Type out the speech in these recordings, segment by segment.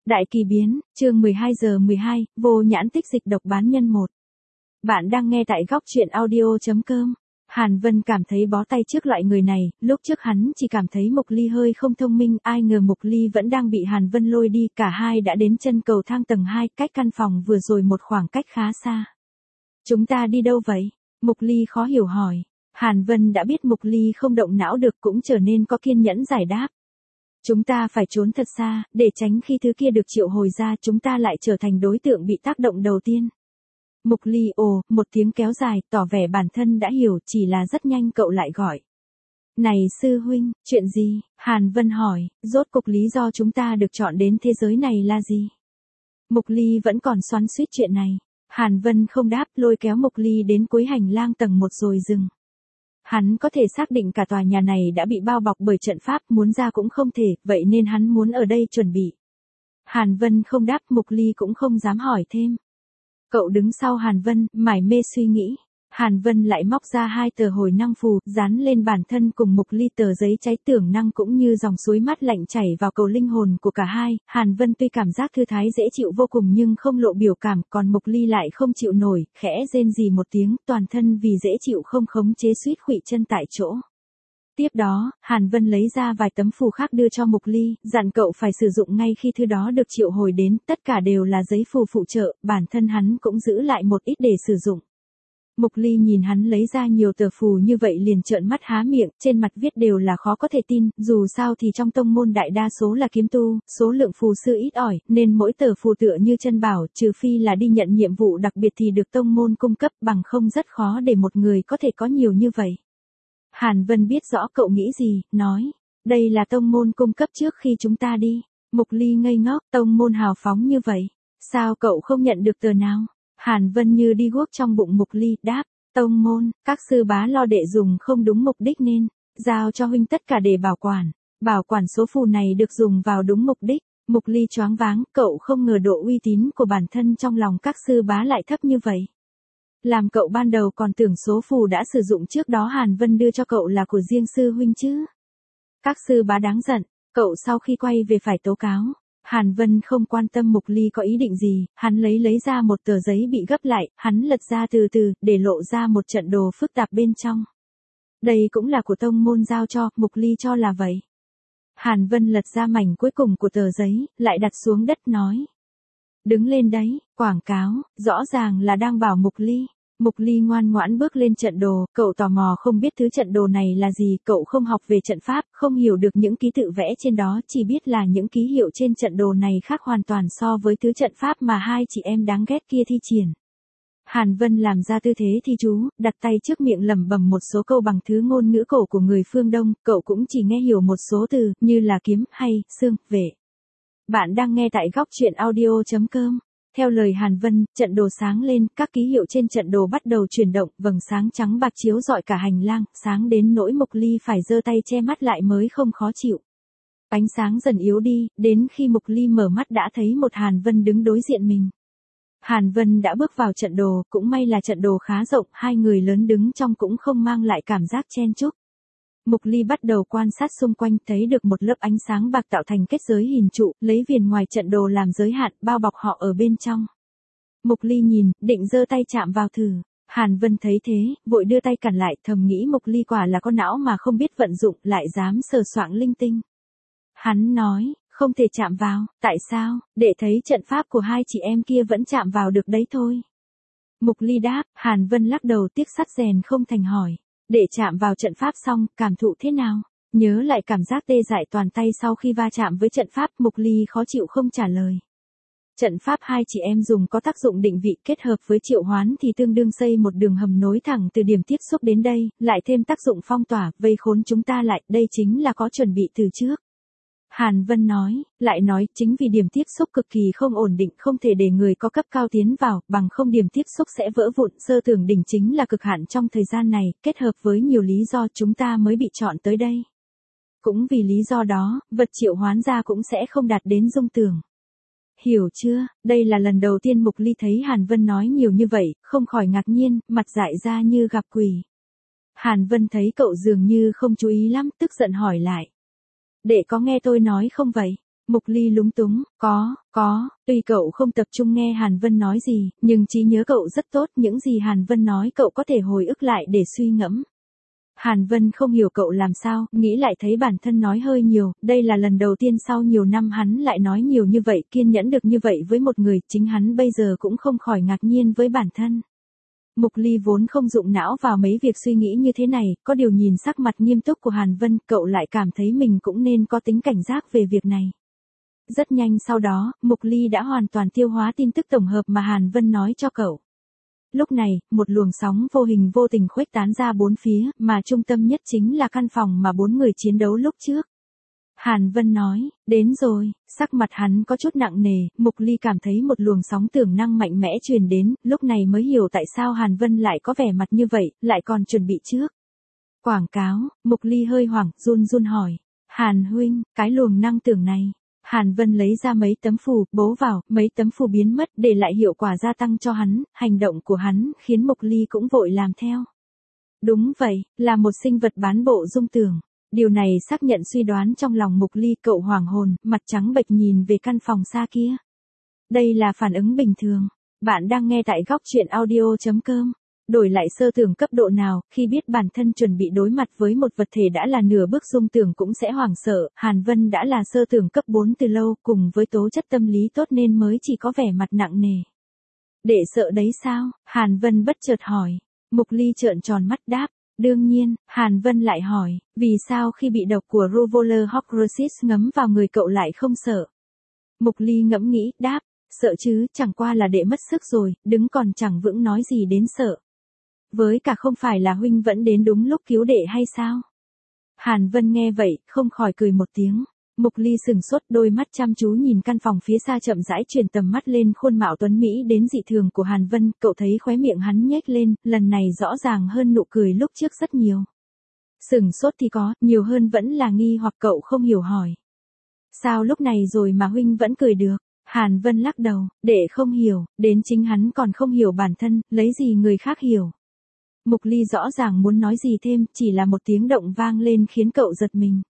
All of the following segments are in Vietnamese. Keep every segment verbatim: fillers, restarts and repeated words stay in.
Đại kỳ biến, chương mười hai giờ mười hai, vô nhãn tích dịch độc bán nhân một. Bạn đang nghe tại góc truyện audio chấm com. Hàn Vân cảm thấy bó tay trước loại người này, lúc trước hắn chỉ cảm thấy Mục Ly hơi không thông minh, ai ngờ Mục Ly vẫn đang bị Hàn Vân lôi đi, cả hai đã đến chân cầu thang tầng hai, cách căn phòng vừa rồi một khoảng cách khá xa. Chúng ta đi đâu vậy? Mục Ly khó hiểu hỏi. Hàn Vân đã biết Mục Ly không động não được cũng trở nên có kiên nhẫn giải đáp. Chúng ta phải trốn thật xa, để tránh khi thứ kia được triệu hồi ra chúng ta lại trở thành đối tượng bị tác động đầu tiên. Mục Ly ồ, một tiếng kéo dài, tỏ vẻ bản thân đã hiểu, chỉ là rất nhanh cậu lại gọi. Này sư huynh, chuyện gì? Hàn Vân hỏi, rốt cục lý do chúng ta được chọn đến thế giới này là gì? Mục Ly vẫn còn xoắn xuýt chuyện này. Hàn Vân không đáp, lôi kéo Mục Ly đến cuối hành lang tầng một rồi dừng. Hắn có thể xác định cả tòa nhà này đã bị bao bọc bởi trận pháp, muốn ra cũng không thể, vậy nên hắn muốn ở đây chuẩn bị. Hàn Vân không đáp, Mục Ly cũng không dám hỏi thêm. Cậu đứng sau Hàn Vân, mải mê suy nghĩ. Hàn Vân lại móc ra hai tờ hồi năng phù, dán lên bản thân cùng Mục Ly tờ giấy cháy tưởng năng cũng như dòng suối mát lạnh chảy vào cầu linh hồn của cả hai. Hàn Vân tuy cảm giác thư thái dễ chịu vô cùng nhưng không lộ biểu cảm, còn Mục Ly lại không chịu nổi, khẽ rên rỉ một tiếng, toàn thân vì dễ chịu không khống chế suýt khuỵu chân tại chỗ. Tiếp đó, Hàn Vân lấy ra vài tấm phù khác đưa cho Mục Ly, dặn cậu phải sử dụng ngay khi thứ đó được triệu hồi đến, tất cả đều là giấy phù phụ trợ, bản thân hắn cũng giữ lại một ít để sử dụng. Mục Ly nhìn hắn lấy ra nhiều tờ phù như vậy liền trợn mắt há miệng, trên mặt viết đều là khó có thể tin, dù sao thì trong tông môn đại đa số là kiếm tu, số lượng phù sư ít ỏi, nên mỗi tờ phù tựa như chân bảo, trừ phi là đi nhận nhiệm vụ đặc biệt thì được tông môn cung cấp, bằng không rất khó để một người có thể có nhiều như vậy. Hàn Vân biết rõ cậu nghĩ gì, nói, đây là tông môn cung cấp trước khi chúng ta đi. Mục Ly ngây ngốc, tông môn hào phóng như vậy, sao cậu không nhận được tờ nào? Hàn Vân như đi guốc trong bụng Mục Ly, đáp, tông môn, các sư bá lo đệ dùng không đúng mục đích nên, giao cho huynh tất cả để bảo quản, bảo quản số phù này được dùng vào đúng mục đích. Mục Ly choáng váng, cậu không ngờ độ uy tín của bản thân trong lòng các sư bá lại thấp như vậy. Làm cậu ban đầu còn tưởng số phù đã sử dụng trước đó Hàn Vân đưa cho cậu là của riêng sư huynh chứ. Các sư bá đáng giận, cậu sau khi quay về phải tố cáo. Hàn Vân không quan tâm Mục Ly có ý định gì, hắn lấy lấy ra một tờ giấy bị gấp lại, hắn lật ra từ từ, để lộ ra một trận đồ phức tạp bên trong. Đây cũng là của tông môn giao cho, Mục Ly cho là vậy. Hàn Vân lật ra mảnh cuối cùng của tờ giấy, lại đặt xuống đất nói. Đứng lên đấy, quảng cáo, rõ ràng là đang bảo Mục Ly. Mục Ly ngoan ngoãn bước lên trận đồ, cậu tò mò không biết thứ trận đồ này là gì, cậu không học về trận pháp, không hiểu được những ký tự vẽ trên đó, chỉ biết là những ký hiệu trên trận đồ này khác hoàn toàn so với thứ trận pháp mà hai chị em đáng ghét kia thi triển. Hàn Vân làm ra tư thế thi chú, đặt tay trước miệng lẩm bẩm một số câu bằng thứ ngôn ngữ cổ của người phương Đông, cậu cũng chỉ nghe hiểu một số từ, như là kiếm, hay, xương, vệ. Bạn đang nghe tại góc truyện audio chấm com. Theo lời Hàn Vân, trận đồ sáng lên, các ký hiệu trên trận đồ bắt đầu chuyển động, vầng sáng trắng bạc chiếu rọi cả hành lang, sáng đến nỗi Mục Ly phải giơ tay che mắt lại mới không khó chịu. Ánh sáng dần yếu đi, đến khi Mục Ly mở mắt đã thấy một Hàn Vân đứng đối diện mình. Hàn Vân đã bước vào trận đồ, cũng may là trận đồ khá rộng, hai người lớn đứng trong cũng không mang lại cảm giác chen chúc. Mục Ly bắt đầu quan sát xung quanh, thấy được một lớp ánh sáng bạc tạo thành kết giới hình trụ, lấy viền ngoài trận đồ làm giới hạn, bao bọc họ ở bên trong. Mục Ly nhìn, định giơ tay chạm vào thử. Hàn Vân thấy thế, vội đưa tay cản lại, thầm nghĩ Mục Ly quả là con não mà không biết vận dụng, lại dám sờ soạng linh tinh. Hắn nói, không thể chạm vào, tại sao? Để thấy trận pháp của hai chị em kia vẫn chạm vào được đấy thôi. Mục Ly đáp, Hàn Vân lắc đầu tiếc sắt rèn không thành hỏi. Để chạm vào trận pháp xong, cảm thụ thế nào? Nhớ lại cảm giác tê dại toàn tay sau khi va chạm với trận pháp, Mục Ly khó chịu không trả lời. Trận pháp hai chị em dùng có tác dụng định vị, kết hợp với triệu hoán thì tương đương xây một đường hầm nối thẳng từ điểm tiếp xúc đến đây, lại thêm tác dụng phong tỏa, vây khốn chúng ta lại, đây chính là có chuẩn bị từ trước. Hàn Vân nói, lại nói, chính vì điểm tiếp xúc cực kỳ không ổn định, không thể để người có cấp cao tiến vào, bằng không điểm tiếp xúc sẽ vỡ vụn, sơ tưởng đỉnh chính là cực hạn trong thời gian này, kết hợp với nhiều lý do chúng ta mới bị chọn tới đây. Cũng vì lý do đó, vật triệu hoán ra cũng sẽ không đạt đến dung tưởng. Hiểu chưa, đây là lần đầu tiên Mục Ly thấy Hàn Vân nói nhiều như vậy, không khỏi ngạc nhiên, mặt dại ra như gặp quỷ. Hàn Vân thấy cậu dường như không chú ý lắm, tức giận hỏi lại. Đệ có nghe tôi nói không vậy? Mục Ly lúng túng, có, có, tuy cậu không tập trung nghe Hàn Vân nói gì, nhưng trí nhớ cậu rất tốt, những gì Hàn Vân nói cậu có thể hồi ức lại để suy ngẫm. Hàn Vân không hiểu cậu làm sao, nghĩ lại thấy bản thân nói hơi nhiều, đây là lần đầu tiên sau nhiều năm hắn lại nói nhiều như vậy, kiên nhẫn được như vậy với một người, chính hắn bây giờ cũng không khỏi ngạc nhiên với bản thân. Mục Ly vốn không dụng não vào mấy việc suy nghĩ như thế này, có điều nhìn sắc mặt nghiêm túc của Hàn Vân, cậu lại cảm thấy mình cũng nên có tính cảnh giác về việc này. Rất nhanh sau đó, Mục Ly đã hoàn toàn tiêu hóa tin tức tổng hợp mà Hàn Vân nói cho cậu. Lúc này, một luồng sóng vô hình vô tình khuếch tán ra bốn phía, mà trung tâm nhất chính là căn phòng mà bốn người chiến đấu lúc trước. Hàn Vân nói, đến rồi, sắc mặt hắn có chút nặng nề, Mục Ly cảm thấy một luồng sóng tưởng năng mạnh mẽ truyền đến, lúc này mới hiểu tại sao Hàn Vân lại có vẻ mặt như vậy, lại còn chuẩn bị trước. Quảng cáo, Mục Ly hơi hoảng, run run hỏi, Hàn huynh, cái luồng năng tưởng này. Hàn Vân lấy ra mấy tấm phù, bấu vào, mấy tấm phù biến mất để lại hiệu quả gia tăng cho hắn, hành động của hắn khiến Mục Ly cũng vội làm theo. Đúng vậy, là một sinh vật bán bộ dung tưởng. Điều này xác nhận suy đoán trong lòng Mục Ly, cậu hoảng hồn, mặt trắng bệch nhìn về căn phòng xa kia. Đây là phản ứng bình thường. Bạn đang nghe tại góc truyện audio chấm com. Đổi lại sơ tưởng cấp độ nào, khi biết bản thân chuẩn bị đối mặt với một vật thể đã là nửa bước dung tưởng cũng sẽ hoảng sợ, Hàn Vân đã là sơ tưởng cấp bốn từ lâu, cùng với tố chất tâm lý tốt nên mới chỉ có vẻ mặt nặng nề. Để sợ đấy sao? Hàn Vân bất chợt hỏi. Mục Ly trợn tròn mắt đáp. Đương nhiên, Hàn Vân lại hỏi, vì sao khi bị độc của Ruvoller Horcrux ngấm vào người cậu lại không sợ? Mục Ly ngẫm nghĩ, đáp, sợ chứ, chẳng qua là đệ mất sức rồi, đứng còn chẳng vững nói gì đến sợ. Với cả không phải là huynh vẫn đến đúng lúc cứu đệ hay sao? Hàn Vân nghe vậy, không khỏi cười một tiếng. Mục Ly sừng sốt, đôi mắt chăm chú nhìn căn phòng phía xa, chậm rãi chuyển tầm mắt lên khuôn mạo tuấn mỹ đến dị thường của Hàn Vân, cậu thấy khóe miệng hắn nhếch lên, lần này rõ ràng hơn nụ cười lúc trước rất nhiều. Sừng sốt thì có, nhiều hơn vẫn là nghi hoặc cậu không hiểu hỏi. Sao lúc này rồi mà huynh vẫn cười được? Hàn Vân lắc đầu, đệ không hiểu, đến chính hắn còn không hiểu bản thân, lấy gì người khác hiểu. Mục Ly rõ ràng muốn nói gì thêm, chỉ là một tiếng động vang lên khiến cậu giật mình.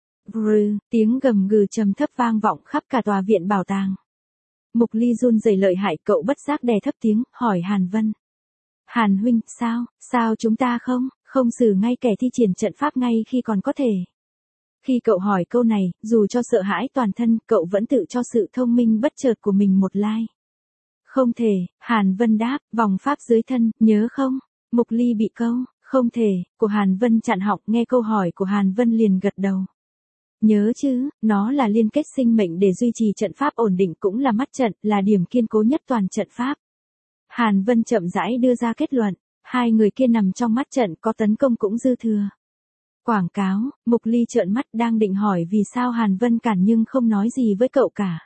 Brr, tiếng gầm gừ trầm thấp vang vọng khắp cả tòa viện bảo tàng. Mục Ly run rẩy lợi hại, cậu bất giác đè thấp tiếng, hỏi Hàn Vân. Hàn huynh, sao, sao chúng ta không, không xử ngay kẻ thi triển trận pháp ngay khi còn có thể. Khi cậu hỏi câu này, dù cho sợ hãi toàn thân, cậu vẫn tự cho sự thông minh bất chợt của mình một like. Không thể, Hàn Vân đáp, vòng pháp dưới thân, nhớ không? Mục Ly bị câu, không thể, của Hàn Vân chặn họng, nghe câu hỏi của Hàn Vân liền gật đầu. Nhớ chứ, nó là liên kết sinh mệnh để duy trì trận pháp ổn định, cũng là mắt trận, là điểm kiên cố nhất toàn trận pháp. Hàn Vân chậm rãi đưa ra kết luận, hai người kia nằm trong mắt trận, có tấn công cũng dư thừa. Quảng cáo, Mục Ly trợn mắt đang định hỏi vì sao Hàn Vân cản nhưng không nói gì với cậu cả.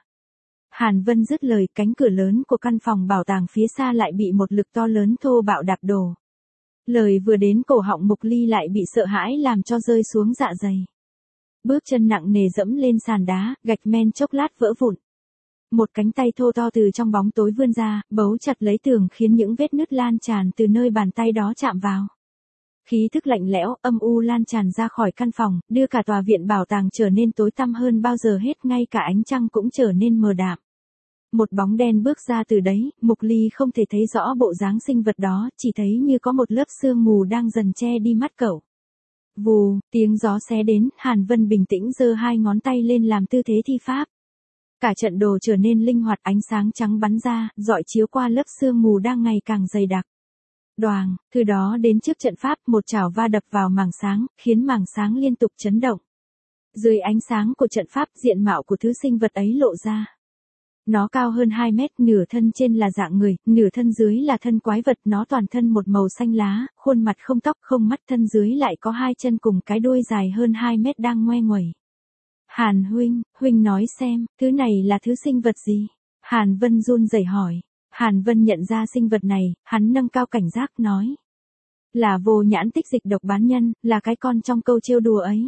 Hàn Vân dứt lời, cánh cửa lớn của căn phòng bảo tàng phía xa lại bị một lực to lớn thô bạo đạp đổ. Lời vừa đến cổ họng Mục Ly lại bị sợ hãi làm cho rơi xuống dạ dày. Bước chân nặng nề dẫm lên sàn đá, gạch men chốc lát vỡ vụn. Một cánh tay thô to từ trong bóng tối vươn ra, bấu chặt lấy tường khiến những vết nứt lan tràn từ nơi bàn tay đó chạm vào. Khí thức lạnh lẽo, âm u lan tràn ra khỏi căn phòng, đưa cả tòa viện bảo tàng trở nên tối tăm hơn bao giờ hết, ngay cả ánh trăng cũng trở nên mờ đạm. Một bóng đen bước ra từ đấy, Mục Ly không thể thấy rõ bộ dáng sinh vật đó, chỉ thấy như có một lớp sương mù đang dần che đi mắt cậu. Vù, tiếng gió xé đến, Hàn Vân bình tĩnh giơ hai ngón tay lên làm tư thế thi pháp. Cả trận đồ trở nên linh hoạt, ánh sáng trắng bắn ra, rọi chiếu qua lớp sương mù đang ngày càng dày đặc. Đoàng, từ đó đến trước trận pháp, một chảo va đập vào màng sáng, khiến màng sáng liên tục chấn động. Dưới ánh sáng của trận pháp, diện mạo của thứ sinh vật ấy lộ ra. Nó cao hơn hai mét, nửa thân trên là dạng người, nửa thân dưới là thân quái vật, nó toàn thân một màu xanh lá, khuôn mặt không tóc không mắt, thân dưới lại có hai chân cùng cái đuôi dài hơn hai mét đang ngoe nguẩy. Hàn huynh, huynh nói xem, thứ này là thứ sinh vật gì? Hàn Vân run rẩy hỏi. Hàn Vân nhận ra sinh vật này, hắn nâng cao cảnh giác nói. Là vô nhãn tích dịch độc bán nhân, là cái con trong câu trêu đùa ấy.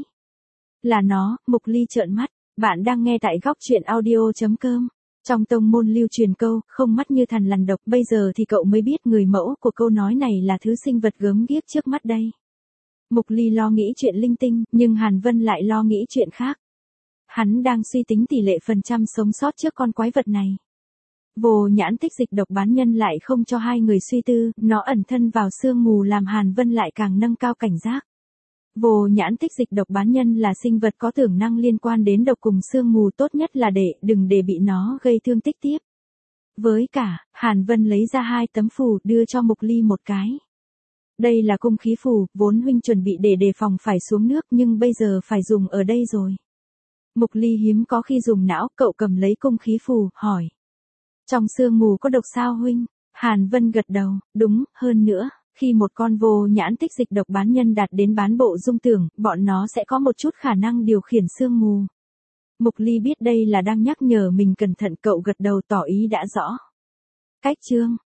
Là nó, Mục Ly trợn mắt, bạn đang nghe tại góc truyện audio chấm com. Trong tông môn lưu truyền câu, không mắt như thằn lằn độc, bây giờ thì cậu mới biết người mẫu của câu nói này là thứ sinh vật gớm ghiếc trước mắt đây. Mục Ly lo nghĩ chuyện linh tinh, nhưng Hàn Vân lại lo nghĩ chuyện khác. Hắn đang suy tính tỷ lệ phần trăm sống sót trước con quái vật này. Vô nhãn tích dịch độc bán nhân lại không cho hai người suy tư, nó ẩn thân vào sương mù làm Hàn Vân lại càng nâng cao cảnh giác. Vô nhãn tích dịch độc bán nhân là sinh vật có tưởng năng liên quan đến độc cùng sương mù, tốt nhất là để đừng để bị nó gây thương tích tiếp. Với cả, Hàn Vân lấy ra hai tấm phù đưa cho Mục Ly một cái. Đây là cung khí phù, vốn huynh chuẩn bị để đề phòng phải xuống nước nhưng bây giờ phải dùng ở đây rồi. Mục Ly hiếm có khi dùng não, cậu cầm lấy cung khí phù, hỏi. Trong sương mù có độc sao huynh? Hàn Vân gật đầu, đúng, hơn nữa, khi một con vô nhãn tích dịch độc bán nhân đạt đến bán bộ dung tưởng, bọn nó sẽ có một chút khả năng điều khiển sương mù. Mục Ly biết đây là đang nhắc nhở mình cẩn thận, cậu gật đầu tỏ ý đã rõ. Cách chương